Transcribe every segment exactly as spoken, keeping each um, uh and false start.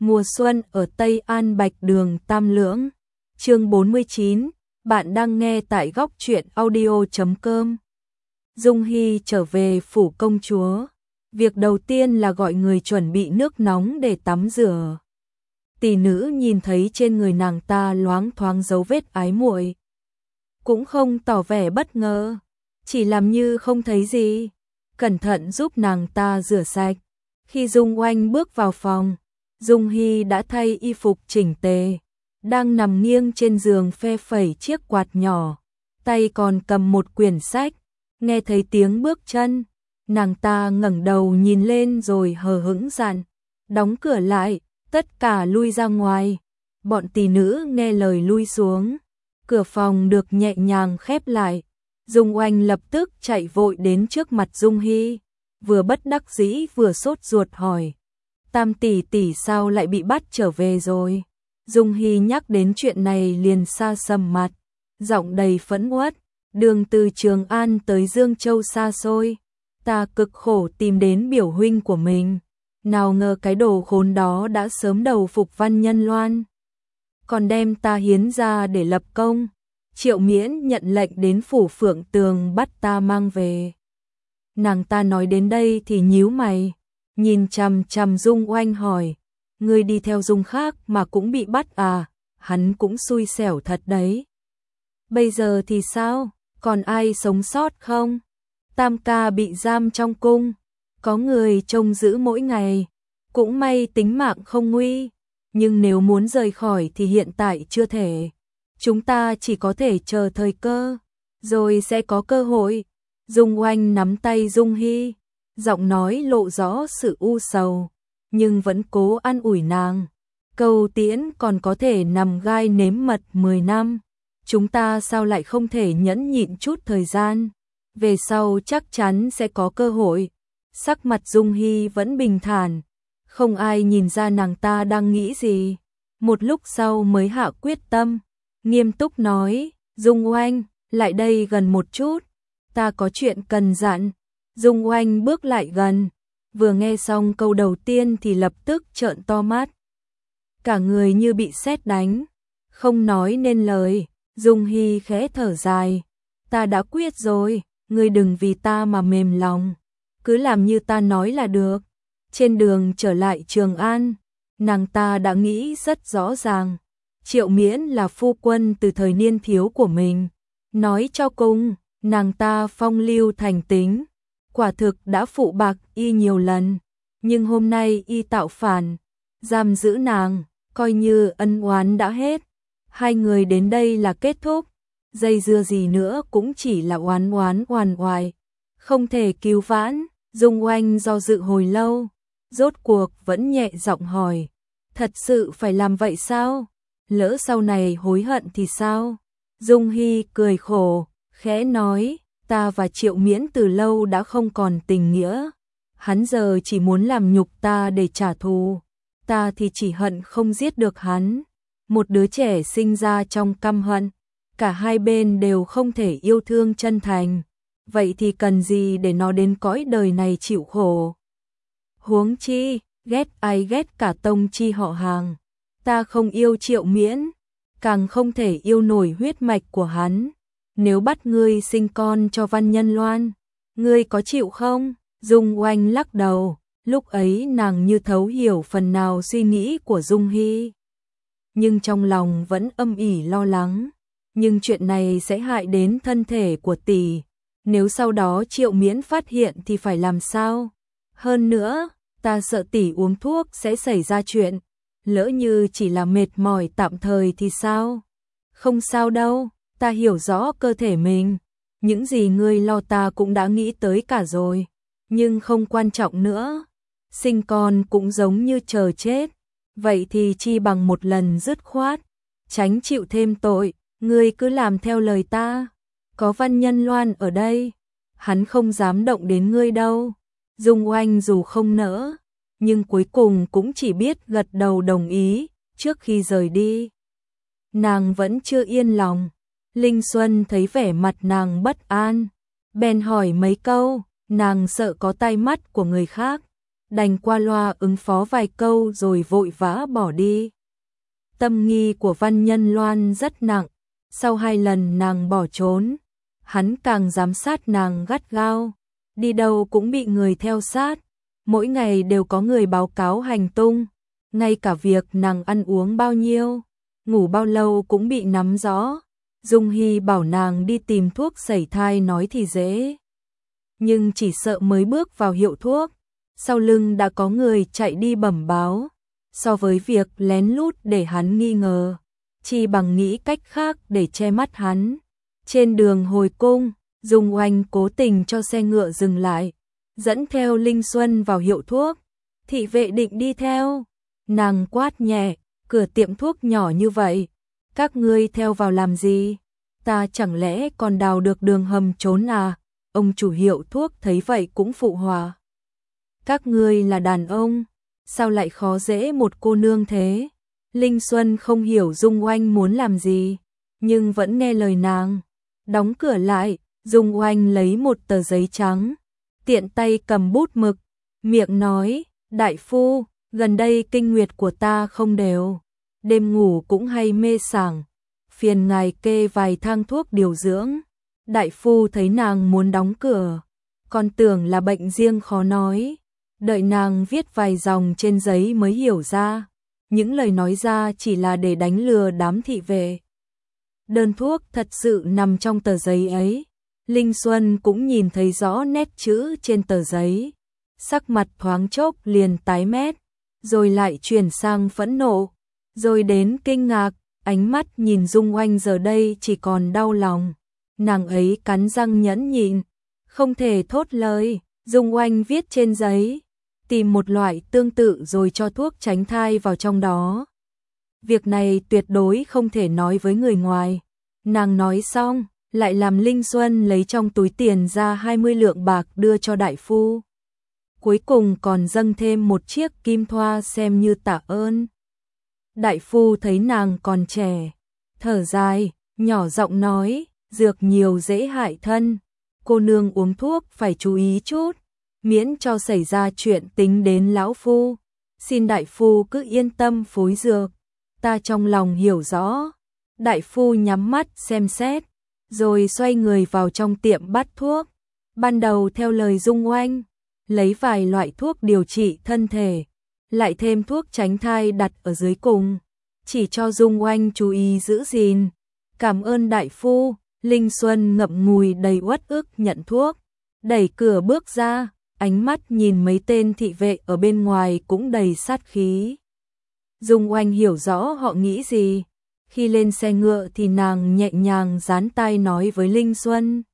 Mùa xuân ở Tây An Bạch Đường Tam Lưỡng. Chương bốn mươi chín, bạn đang nghe tại góc truyện audio chấm com. Dung Hy trở về phủ công chúa. Việc đầu tiên là gọi người chuẩn bị nước nóng để tắm rửa. Tỷ nữ nhìn thấy trên người nàng ta loáng thoáng dấu vết ái muội, cũng không tỏ vẻ bất ngờ, chỉ làm như không thấy gì, cẩn thận giúp nàng ta rửa sạch. Khi Dung Oanh bước vào phòng, Dung Hy đã thay y phục chỉnh tề, đang nằm nghiêng trên giường phe phẩy chiếc quạt nhỏ, tay còn cầm một quyển sách. Nghe thấy tiếng bước chân, nàng ta ngẩng đầu nhìn lên rồi hờ hững dặn: "Đóng cửa lại, tất cả lui ra ngoài." Bọn tỷ nữ nghe lời lui xuống, cửa phòng được nhẹ nhàng khép lại. Dung Oanh lập tức chạy vội đến trước mặt Dung Hy, vừa bất đắc dĩ vừa sốt ruột hỏi: "Tam tỷ tỷ sao lại bị bắt trở về rồi?" Dung Hy nhắc đến chuyện này liền xa sầm mặt, giọng đầy phẫn uất: "Đường từ Trường An tới Dương Châu xa xôi, ta cực khổ tìm đến biểu huynh của mình, nào ngờ cái đồ khốn đó đã sớm đầu phục Văn Nhân Loan, còn đem ta hiến ra để lập công. Triệu Miễn nhận lệnh đến phủ Phượng Tường bắt ta mang về." Nàng ta nói đến đây thì nhíu mày, nhìn chằm chằm Dung Oanh hỏi: "Ngươi đi theo Dung khác mà cũng bị bắt à? Hắn cũng xui xẻo thật đấy. Bây giờ thì sao, còn ai sống sót không? Tam ca bị giam trong cung, có người trông giữ mỗi ngày, cũng may tính mạng không nguy, nhưng nếu muốn rời khỏi thì hiện tại chưa thể. Chúng ta chỉ có thể chờ thời cơ, rồi sẽ có cơ hội." Dung Oanh nắm tay Dung Hy, giọng nói lộ rõ sự u sầu, nhưng vẫn cố an ủi nàng: "Câu tiễn còn có thể nằm gai nếm mật mười năm, chúng ta sao lại không thể nhẫn nhịn chút thời gian, về sau chắc chắn sẽ có cơ hội." Sắc mặt Dung Hy vẫn bình thản, không ai nhìn ra nàng ta đang nghĩ gì. Một lúc sau mới hạ quyết tâm, nghiêm túc nói: "Dung Oanh, lại đây gần một chút, ta có chuyện cần dặn." Dung Oanh bước lại gần, vừa nghe xong câu đầu tiên thì lập tức trợn to mắt, cả người như bị sét đánh, không nói nên lời. Dung Hy khẽ thở dài: "Ta đã quyết rồi, ngươi đừng vì ta mà mềm lòng, cứ làm như ta nói là được." Trên đường trở lại Trường An, nàng ta đã nghĩ rất rõ ràng, Triệu Miễn là phu quân từ thời niên thiếu của mình, nói cho cùng, nàng ta phong lưu thành tính, quả thực đã phụ bạc y nhiều lần, nhưng hôm nay y tạo phản, giam giữ nàng, coi như ân oán đã hết. Hai người đến đây là kết thúc, dây dưa gì nữa cũng chỉ là oán oán oàn oài, không thể cứu vãn. Dung Oanh do dự hồi lâu, rốt cuộc vẫn nhẹ giọng hỏi: "Thật sự phải làm vậy sao? Lỡ sau này hối hận thì sao?" Dung Hy cười khổ, khẽ nói: "Ta và Triệu Miễn từ lâu đã không còn tình nghĩa, hắn giờ chỉ muốn làm nhục ta để trả thù, ta thì chỉ hận không giết được hắn. Một đứa trẻ sinh ra trong căm hận, cả hai bên đều không thể yêu thương chân thành, vậy thì cần gì để nó đến cõi đời này chịu khổ. Huống chi, ghét ai ghét cả tông chi họ hàng, ta không yêu Triệu Miễn, càng không thể yêu nổi huyết mạch của hắn. Nếu bắt ngươi sinh con cho Văn Nhân Loan, ngươi có chịu không?" Dung Oanh lắc đầu, lúc ấy nàng như thấu hiểu phần nào suy nghĩ của Dung Hy, nhưng trong lòng vẫn âm ỉ lo lắng. Nhưng chuyện này sẽ hại đến thân thể của tỷ, nếu sau đó Triệu Miễn phát hiện thì phải làm sao? Hơn nữa, ta sợ tỷ uống thuốc sẽ xảy ra chuyện, lỡ như chỉ là mệt mỏi tạm thời thì sao? Không sao đâu, ta hiểu rõ cơ thể mình, những gì ngươi lo ta cũng đã nghĩ tới cả rồi, nhưng không quan trọng nữa. Sinh con cũng giống như chờ chết, vậy thì chi bằng một lần dứt khoát, tránh chịu thêm tội. Ngươi cứ làm theo lời ta, có Văn Nhân Loan ở đây, hắn không dám động đến ngươi đâu." Dung Oanh dù không nỡ, nhưng cuối cùng cũng chỉ biết gật đầu đồng ý. Trước khi rời đi, nàng vẫn chưa yên lòng. Linh Xuân thấy vẻ mặt nàng bất an, bèn hỏi mấy câu, nàng sợ có tai mắt của người khác, đành qua loa ứng phó vài câu rồi vội vã bỏ đi. Tâm nghi của Văn Nhân Loan rất nặng, sau hai lần nàng bỏ trốn, hắn càng giám sát nàng gắt gao, đi đâu cũng bị người theo sát, mỗi ngày đều có người báo cáo hành tung, ngay cả việc nàng ăn uống bao nhiêu, ngủ bao lâu cũng bị nắm rõ. Dung Hy bảo nàng đi tìm thuốc sẩy thai nói thì dễ, nhưng chỉ sợ mới bước vào hiệu thuốc, sau lưng đã có người chạy đi bẩm báo, so với việc lén lút để hắn nghi ngờ, chỉ bằng nghĩ cách khác để che mắt hắn. Trên đường hồi cung, Dung Oanh cố tình cho xe ngựa dừng lại, dẫn theo Linh Xuân vào hiệu thuốc. Thị vệ định đi theo, nàng quát nhẹ, cửa tiệm thuốc nhỏ như vậy, các ngươi theo vào làm gì? Ta chẳng lẽ còn đào được đường hầm trốn à? Ông chủ hiệu thuốc thấy vậy cũng phụ họa. Các ngươi là đàn ông, sao lại khó dễ một cô nương thế? Linh Xuân không hiểu Dung Oanh muốn làm gì, nhưng vẫn nghe lời nàng. Đóng cửa lại, Dung Oanh lấy một tờ giấy trắng, tiện tay cầm bút mực, miệng nói, đại phu, gần đây kinh nguyệt của ta không đều, đêm ngủ cũng hay mê sảng, phiền ngài kê vài thang thuốc điều dưỡng. Đại phu thấy nàng muốn đóng cửa, còn tưởng là bệnh riêng khó nói, đợi nàng viết vài dòng trên giấy mới hiểu ra, những lời nói ra chỉ là để đánh lừa đám thị vệ. Đơn thuốc thật sự nằm trong tờ giấy ấy, Linh Xuân cũng nhìn thấy rõ nét chữ trên tờ giấy, sắc mặt thoáng chốc liền tái mét, rồi lại chuyển sang phẫn nộ, rồi đến kinh ngạc, ánh mắt nhìn Dung Oanh giờ đây chỉ còn đau lòng. Nàng ấy cắn răng nhẫn nhịn, không thể thốt lời. Dung Oanh viết trên giấy, tìm một loại tương tự rồi cho thuốc tránh thai vào trong đó. Việc này tuyệt đối không thể nói với người ngoài. Nàng nói xong, lại làm Linh Xuân lấy trong túi tiền ra hai mươi lượng bạc đưa cho đại phu. Cuối cùng còn dâng thêm một chiếc kim thoa xem như tạ ơn. Đại phu thấy nàng còn trẻ, thở dài, nhỏ giọng nói, dược nhiều dễ hại thân, cô nương uống thuốc phải chú ý chút, miễn cho xảy ra chuyện tính đến lão phu. Xin đại phu cứ yên tâm phối dược, ta trong lòng hiểu rõ. Đại phu nhắm mắt xem xét, rồi xoay người vào trong tiệm bắt thuốc. Ban đầu theo lời Dung Oanh, lấy vài loại thuốc điều trị thân thể, lại thêm thuốc tránh thai đặt ở dưới cùng, chỉ cho Dung Oanh chú ý giữ gìn. Cảm ơn đại phu. Linh Xuân ngậm ngùi đầy uất ức nhận thuốc, đẩy cửa bước ra, ánh mắt nhìn mấy tên thị vệ ở bên ngoài cũng đầy sát khí. Dung Oanh hiểu rõ họ nghĩ gì. Khi lên xe ngựa thì nàng nhẹ nhàng dán tai nói với Linh Xuân.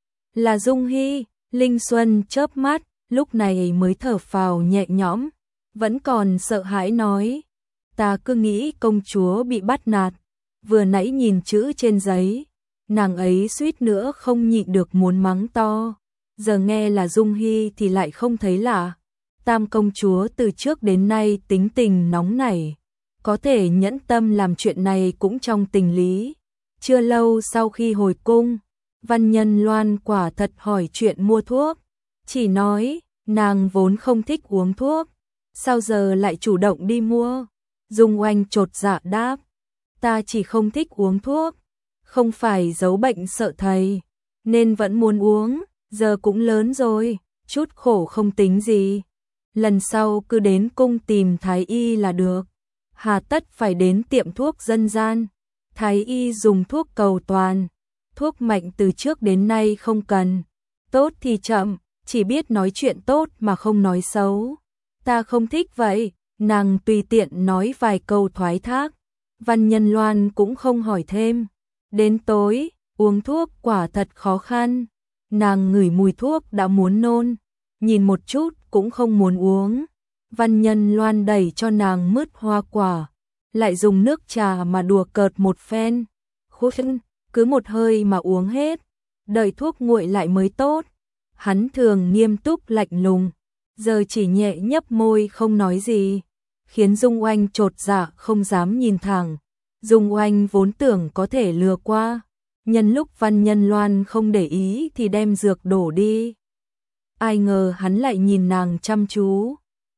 Là Dung Hy. Linh Xuân chớp mắt, lúc này mới thở phào nhẹ nhõm, vẫn còn sợ hãi nói. Ta cứ nghĩ công chúa bị bắt nạt, vừa nãy nhìn chữ trên giấy, nàng ấy suýt nữa không nhịn được muốn mắng to, giờ nghe là Dung Hy thì lại không thấy lạ. Tam công chúa từ trước đến nay tính tình nóng nảy, có thể nhẫn tâm làm chuyện này cũng trong tình lý. Chưa lâu sau khi hồi cung, Văn Nhân Loan quả thật hỏi chuyện mua thuốc, chỉ nói nàng vốn không thích uống thuốc, sao giờ lại chủ động đi mua. Dung Oanh chột dạ đáp, ta chỉ không thích uống thuốc, không phải giấu bệnh sợ thầy, nên vẫn muốn uống, giờ cũng lớn rồi, chút khổ không tính gì. Lần sau cứ đến cung tìm thái y là được, hà tất phải đến tiệm thuốc dân gian. Thái y dùng thuốc cầu toàn, thuốc mạnh từ trước đến nay không cần, tốt thì chậm, chỉ biết nói chuyện tốt mà không nói xấu. Ta không thích vậy, nàng tùy tiện nói vài câu thoái thác. Văn Nhân Loan cũng không hỏi thêm. Đến tối, uống thuốc quả thật khó khăn. Nàng ngửi mùi thuốc đã muốn nôn, nhìn một chút cũng không muốn uống. Văn Nhân Loan đẩy cho nàng mứt hoa quả, lại dùng nước trà mà đùa cợt một phen. Khuyên, cứ một hơi mà uống hết, đợi thuốc nguội lại mới tốt. Hắn thường nghiêm túc lạnh lùng, giờ chỉ nhẹ nhấp môi không nói gì, khiến Dung Oanh chột dạ không dám nhìn thẳng. Dung Oanh vốn tưởng có thể lừa qua, nhân lúc Văn Nhân Loan không để ý thì đem dược đổ đi. Ai ngờ hắn lại nhìn nàng chăm chú,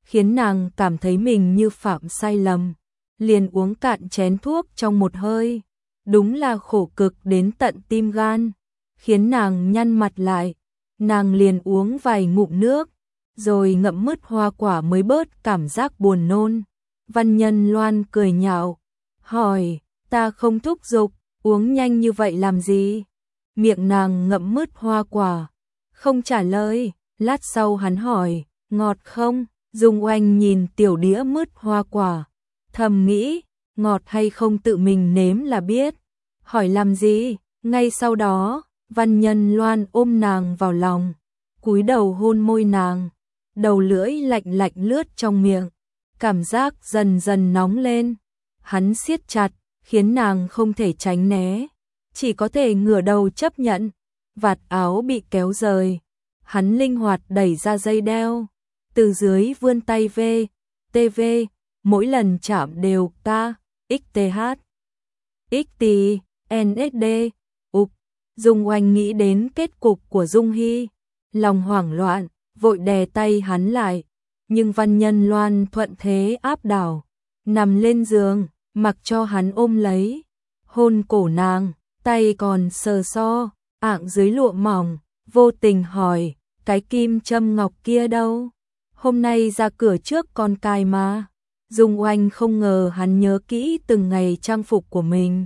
khiến nàng cảm thấy mình như phạm sai lầm, liền uống cạn chén thuốc trong một hơi. Đúng là khổ cực đến tận tim gan, khiến nàng nhăn mặt lại. Nàng liền uống vài ngụm nước, rồi ngậm mứt hoa quả mới bớt cảm giác buồn nôn. Văn Nhân Loan cười nhạo, hỏi, ta không thúc giục, uống nhanh như vậy làm gì? Miệng nàng ngậm mứt hoa quả, không trả lời. Lát sau hắn hỏi, ngọt không? Dung Oanh nhìn tiểu đĩa mứt hoa quả, thầm nghĩ, ngọt hay không tự mình nếm là biết. Hỏi làm gì? Ngay sau đó, Văn Nhân Loan ôm nàng vào lòng, cúi đầu hôn môi nàng, đầu lưỡi lạnh lạnh lướt trong miệng, cảm giác dần dần nóng lên. Hắn siết chặt, khiến nàng không thể tránh né, chỉ có thể ngửa đầu chấp nhận. Vạt áo bị kéo rời, hắn linh hoạt đẩy ra dây đeo, từ dưới vươn tay về, tê vê, mỗi lần chạm đều ta, xth, xt, nsd, ục. Dung Oanh nghĩ đến kết cục của Dung Hy, lòng hoảng loạn, vội đè tay hắn lại, nhưng Văn Nhân Loan thuận thế áp đảo, nằm lên giường, mặc cho hắn ôm lấy, hôn cổ nàng, tay còn sờ so, ạng dưới lụa mỏng, vô tình hỏi, cái kim châm ngọc kia đâu? Hôm nay ra cửa trước con cài mà. Dung Oanh không ngờ hắn nhớ kỹ từng ngày trang phục của mình.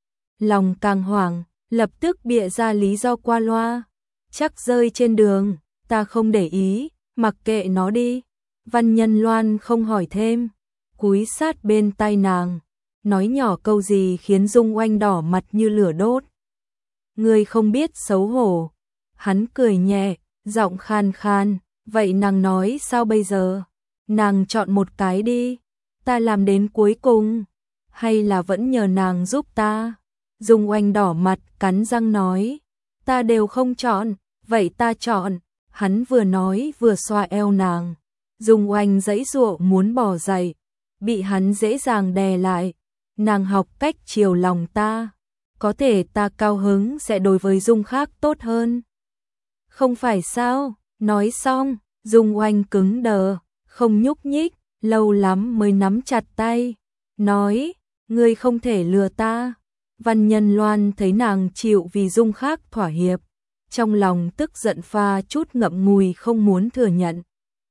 Lòng càng hoảng, lập tức bịa ra lý do qua loa. Chắc rơi trên đường, ta không để ý, mặc kệ nó đi. Văn Nhân Loan không hỏi thêm, cúi sát bên tai nàng, nói nhỏ câu gì khiến Dung Oanh đỏ mặt như lửa đốt. Ngươi không biết xấu hổ. Hắn cười nhẹ, giọng khan khan, vậy nàng nói sao bây giờ? Nàng chọn một cái đi, ta làm đến cuối cùng, hay là vẫn nhờ nàng giúp ta? Dung Oanh đỏ mặt cắn răng nói, ta đều không chọn, vậy ta chọn. Hắn vừa nói vừa xoa eo nàng. Dung Oanh giãy giụa muốn bỏ dậy, bị hắn dễ dàng đè lại. Nàng học cách chiều lòng ta, có thể ta cao hứng sẽ đối với Dung khác tốt hơn. Không phải sao? Nói xong, Dung Oanh cứng đờ, không nhúc nhích, lâu lắm mới nắm chặt tay, nói, ngươi không thể lừa ta. Văn Nhân Loan thấy nàng chịu vì Dung khác thỏa hiệp, trong lòng tức giận pha chút ngậm ngùi không muốn thừa nhận.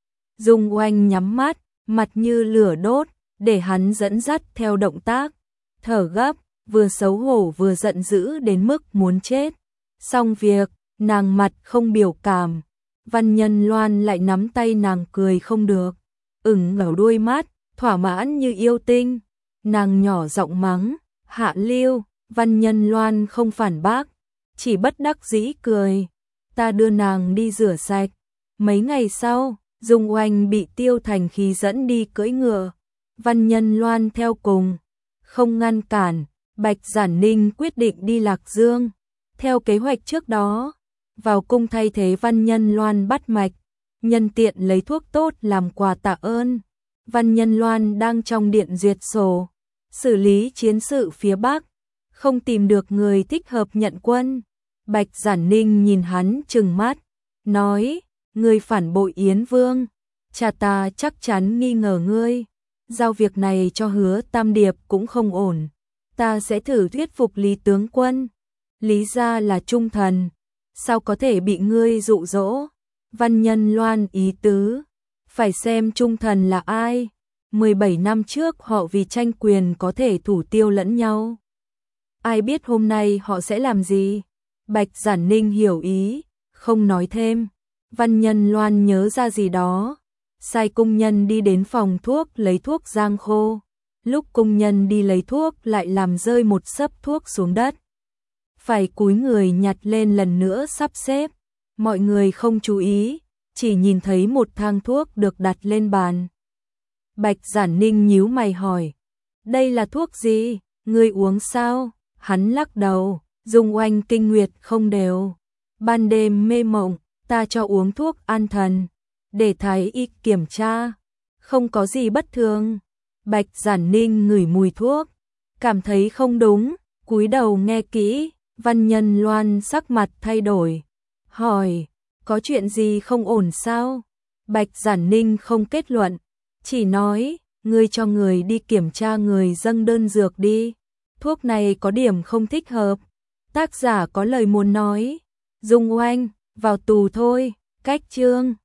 Dung Oanh nhắm mắt, mặt như lửa đốt, để hắn dẫn dắt theo động tác, thở gấp, vừa xấu hổ vừa giận dữ đến mức muốn chết. Xong việc, nàng mặt không biểu cảm, Văn Nhân Loan lại nắm tay nàng cười không được, ửng ngẩng đuôi mắt, thỏa mãn như yêu tinh. Nàng nhỏ giọng mắng, hạ lưu. Văn Nhân Loan không phản bác, chỉ bất đắc dĩ cười. Ta đưa nàng đi rửa sạch. Mấy ngày sau, Dung Oanh bị Tiêu Thành khí dẫn đi cưỡi ngựa, Văn Nhân Loan theo cùng, không ngăn cản. Bạch Giản Ninh quyết định đi Lạc Dương, theo kế hoạch trước đó, vào cung thay thế Văn Nhân Loan bắt mạch, nhân tiện lấy thuốc tốt làm quà tạ ơn. Văn Nhân Loan đang trong điện duyệt sổ, xử lý chiến sự phía Bắc, không tìm được người thích hợp nhận quân. Bạch Giản Ninh nhìn hắn trừng mắt, nói, ngươi phản bội Yến Vương, cha ta chắc chắn nghi ngờ ngươi, giao việc này cho Hứa Tam Điệp cũng không ổn. Ta sẽ thử thuyết phục Lý tướng quân, Lý gia là trung thần, sao có thể bị ngươi dụ dỗ? Văn Nhân Loan ý tứ, phải xem trung thần là ai. mười bảy năm trước họ vì tranh quyền có thể thủ tiêu lẫn nhau, ai biết hôm nay họ sẽ làm gì? Bạch Giản Ninh hiểu ý, không nói thêm. Văn Nhân Loan nhớ ra gì đó, sai cung nhân đi đến phòng thuốc lấy thuốc giang khô. Lúc cung nhân đi lấy thuốc lại làm rơi một xấp thuốc xuống đất, phải cúi người nhặt lên lần nữa sắp xếp. Mọi người không chú ý, chỉ nhìn thấy một thang thuốc được đặt lên bàn. Bạch Giản Ninh nhíu mày hỏi, đây là thuốc gì, ngươi uống sao? Hắn lắc đầu, Dung Oanh kinh nguyệt không đều, ban đêm mê mộng, ta cho uống thuốc an thần, để thái y kiểm tra, không có gì bất thường. Bạch Giản Ninh ngửi mùi thuốc, cảm thấy không đúng, cúi đầu nghe kỹ. Văn Nhân Loan sắc mặt thay đổi, hỏi, có chuyện gì không ổn sao? Bạch Giản Ninh không kết luận, chỉ nói, ngươi cho người đi kiểm tra người dâng đơn dược đi, thuốc này có điểm không thích hợp. Tác giả có lời muốn nói, Dung Oanh, vào tù thôi, cách chương